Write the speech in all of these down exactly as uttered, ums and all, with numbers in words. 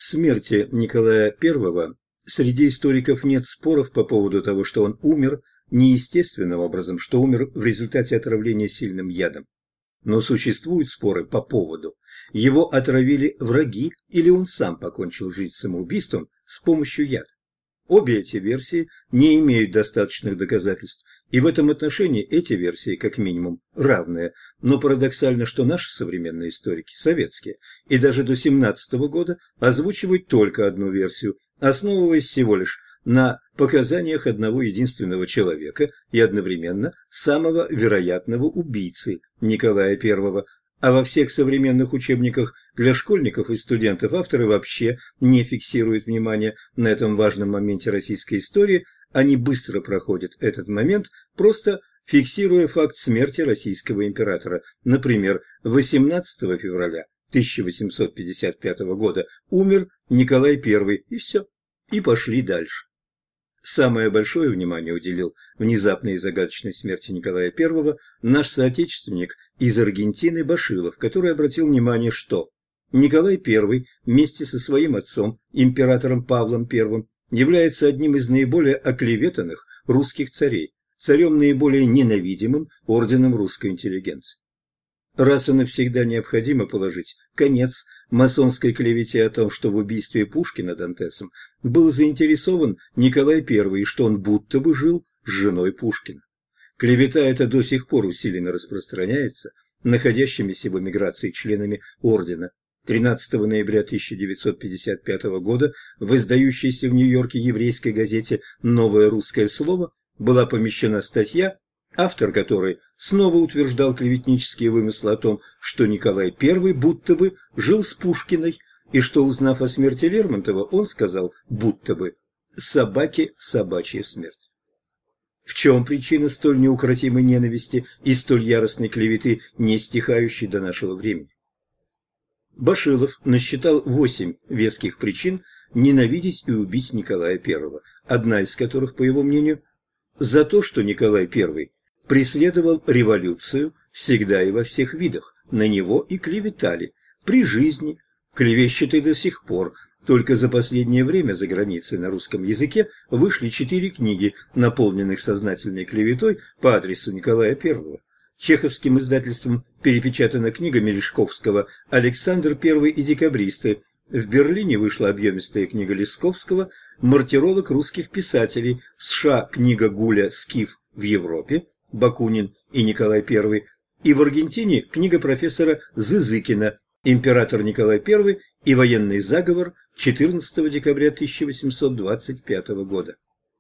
смерти Николая Первого среди историков нет споров по поводу того, что он умер не естественным образом, что умер в результате отравления сильным ядом. Но существуют споры по поводу: его отравили враги или он сам покончил жизнь самоубийством с помощью яда. Обе эти версии не имеют достаточных доказательств, и в этом отношении эти версии, как минимум, равные. Но парадоксально, что наши современные историки, советские, и даже до семнадцатого года озвучивают только одну версию, основываясь всего лишь на показаниях одного единственного человека и одновременно самого вероятного убийцы Николая Первого. А во всех современных учебниках для школьников и студентов авторы вообще не фиксируют внимание на этом важном моменте российской истории, они быстро проходят этот момент, просто фиксируя факт смерти российского императора. Например, восемнадцатого февраля тысяча восемьсот пятьдесят пятого года умер Николай Первый, и все, и пошли дальше. Самое большое внимание уделил внезапной и загадочной смерти Николая Первого наш соотечественник из Аргентины Башилов, который обратил внимание, что Николай Первый вместе со своим отцом, императором Павлом Первым, является одним из наиболее оклеветанных русских царей, царем наиболее ненавидимым орденом русской интеллигенции. Раз и навсегда необходимо положить конец масонской клевете о том, что в убийстве Пушкина Дантесом был заинтересован Николай Первый и что он будто бы жил с женой Пушкина. Клевета эта до сих пор усиленно распространяется находящимися в эмиграции членами ордена. тринадцатого ноября тысяча девятьсот пятьдесят пятого года в издающейся в Нью-Йорке еврейской газете «Новое русское слово» была помещена статья, автор которой снова утверждал клеветнические вымыслы о том, что Николай Первый будто бы жил с Пушкиной, и что, узнав о смерти Лермонтова, он сказал будто бы «собаке собачья смерть». В чем причина столь неукротимой ненависти и столь яростной клеветы, не стихающей до нашего времени? Башилов насчитал восемь веских причин ненавидеть и убить Николая Первого, одна из которых, по его мнению, за то, что Николай Первый преследовал революцию всегда и во всех видах, на него и клеветали, при жизни, клевещут и до сих пор. Только за последнее время за границей на русском языке вышли четыре книги, наполненных сознательной клеветой по адресу Николая Первого. Чеховским издательством перепечатана книга Мережковского «Александр Первый и декабристы». В Берлине вышла объемистая книга Лесковского «Мартиролог русских писателей», в США книга Гуля «Скиф в Европе», Бакунин и Николай Первый, и в Аргентине книга профессора Зызыкина «Император Николай Первый и военный заговор» четырнадцатого декабря тысяча восемьсот двадцать пятого года.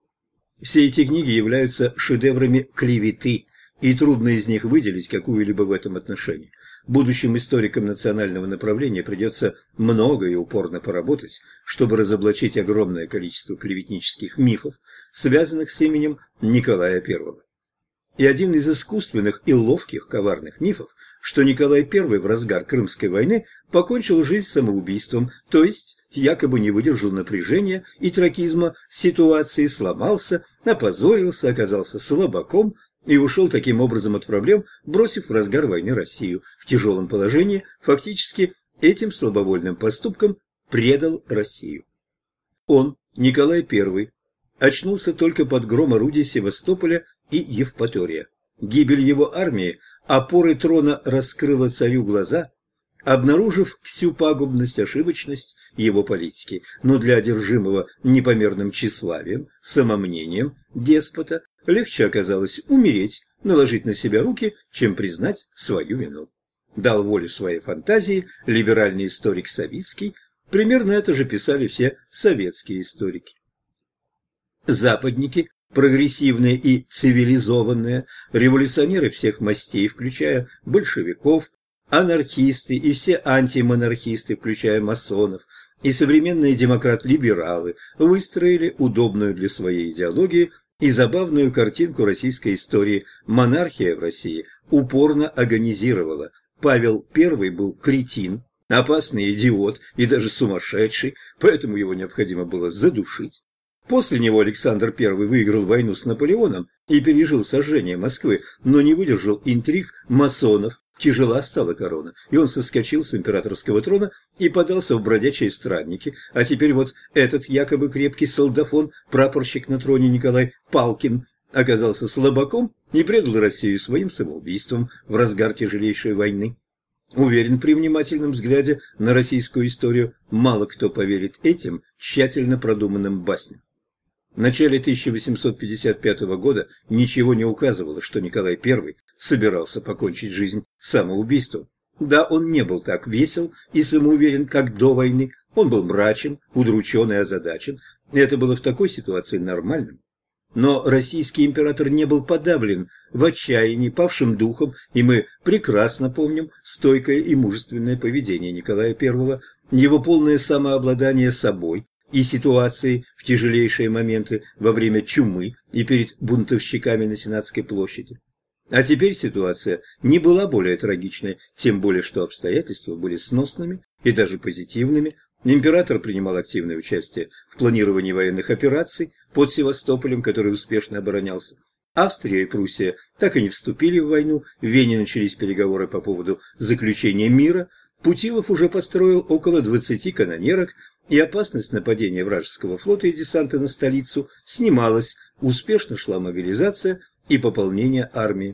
Все эти книги являются шедеврами клеветы, и трудно из них выделить какую-либо в этом отношении. Будущим историкам национального направления придется много и упорно поработать, чтобы разоблачить огромное количество клеветнических мифов, связанных с именем Николая Первого. И один из искусственных и ловких коварных мифов, что Николай Первый в разгар Крымской войны покончил жизнь самоубийством, то есть якобы не выдержал напряжения и трагизма ситуации, сломался, опозорился, оказался слабаком и ушел таким образом от проблем, бросив в разгар войны Россию в тяжелом положении, фактически этим слабовольным поступком предал Россию. Он, Николай Первый, очнулся только под гром орудий Севастополя и Евпатория. Гибель его армии, опоры трона, раскрыла царю глаза, обнаружив всю пагубность, ошибочность его политики. Но для одержимого непомерным тщеславием, самомнением деспота легче оказалось умереть, наложить на себя руки, чем признать свою вину. Дал волю своей фантазии либеральный историк Савицкий, примерно это же писали все советские историки. Западники, прогрессивные и цивилизованные, революционеры всех мастей, включая большевиков, анархисты и все антимонархисты, включая масонов, и современные демократ-либералы выстроили удобную для своей идеологии и забавную картинку российской истории. Монархия в России упорно агонизировала. Павел Первый был кретин, опасный идиот и даже сумасшедший, поэтому его необходимо было задушить. После него Александр Первый выиграл войну с Наполеоном и пережил сожжение Москвы, но не выдержал интриг масонов, тяжела стала корона, и он соскочил с императорского трона и подался в бродячие странники, а теперь вот этот якобы крепкий солдафон, прапорщик на троне Николай Палкин, оказался слабаком и предал Россию своим самоубийством в разгар тяжелейшей войны. Уверен, при внимательном взгляде на российскую историю мало кто поверит этим тщательно продуманным басням. В начале тысяча восемьсот пятьдесят пятого года ничего не указывало, что Николай Первый собирался покончить жизнь самоубийством. Да, он не был так весел и самоуверен, как до войны, он был мрачен, удручен и озадачен, и это было в такой ситуации нормальным. Но российский император не был подавлен в отчаянии, павшим духом, и мы прекрасно помним стойкое и мужественное поведение Николая Первого, его полное самообладание собой и ситуацией в тяжелейшие моменты во время чумы и перед бунтовщиками на Сенатской площади. А теперь ситуация не была более трагичной, тем более что обстоятельства были сносными и даже позитивными. Император принимал активное участие в планировании военных операций под Севастополем, который успешно оборонялся. Австрия и Пруссия так и не вступили в войну, в Вене начались переговоры по поводу заключения мира, Путилов уже построил около двадцати канонерок, и опасность нападения вражеского флота и десанта на столицу снималась, успешно шла мобилизация и пополнение армии.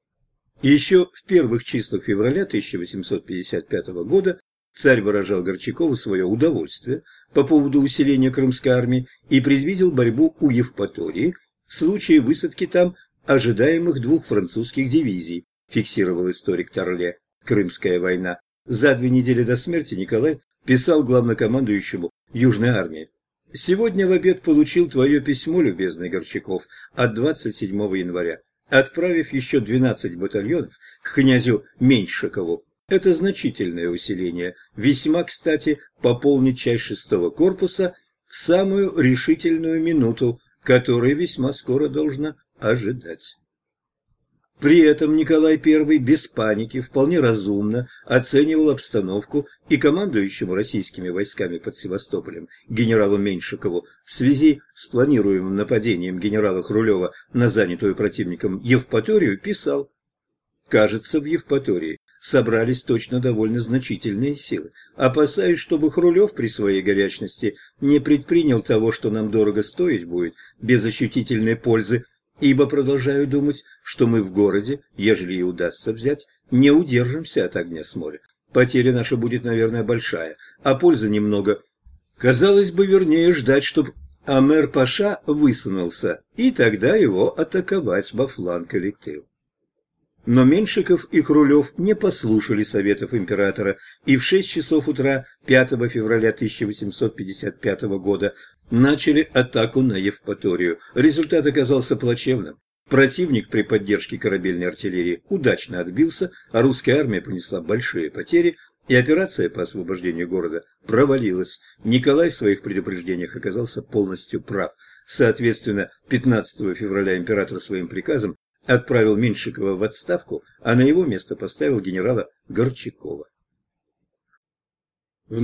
Еще в первых числах февраля тысяча восемьсот пятьдесят пятого года царь выражал Горчакову свое удовольствие по поводу усиления крымской армии и предвидел борьбу у Евпатории в случае высадки там ожидаемых двух французских дивизий, фиксировал историк Торле. Крымская война. За две недели до смерти Николай писал главнокомандующему Южной армии: «Сегодня в обед получил твое письмо, любезный Горчаков, от двадцать седьмого января, отправив еще двенадцать батальонов к князю Меньшикову. Это значительное усиление, весьма кстати пополнить часть шестого корпуса в самую решительную минуту, которая весьма скоро должна ожидать». При этом Николай Первый без паники вполне разумно оценивал обстановку, и командующему российскими войсками под Севастополем генералу Меньшикову в связи с планируемым нападением генерала Хрулева на занятую противником Евпаторию писал: «Кажется, в Евпатории собрались точно довольно значительные силы. Опасаюсь, чтобы Хрулев при своей горячности не предпринял того, что нам дорого стоить будет, без ощутительной пользы, ибо продолжаю думать, что мы в городе, ежели и удастся взять, не удержимся от огня с моря. Потеря наша будет, наверное, большая, а пользы немного. Казалось бы, вернее ждать, чтоб Амер-паша высунулся, и тогда его атаковать во фланг или тыл». Но Меньшиков и Хрулев не послушали советов императора, и в шесть часов утра пятого февраля тысяча восемьсот пятьдесят пятого года начали атаку на Евпаторию. Результат оказался плачевным. Противник при поддержке корабельной артиллерии удачно отбился, а русская армия понесла большие потери, и операция по освобождению города провалилась. Николай в своих предупреждениях оказался полностью прав. Соответственно, пятнадцатого февраля император своим приказом отправил Меньшикова в отставку, а на его место поставил генерала Горчакова.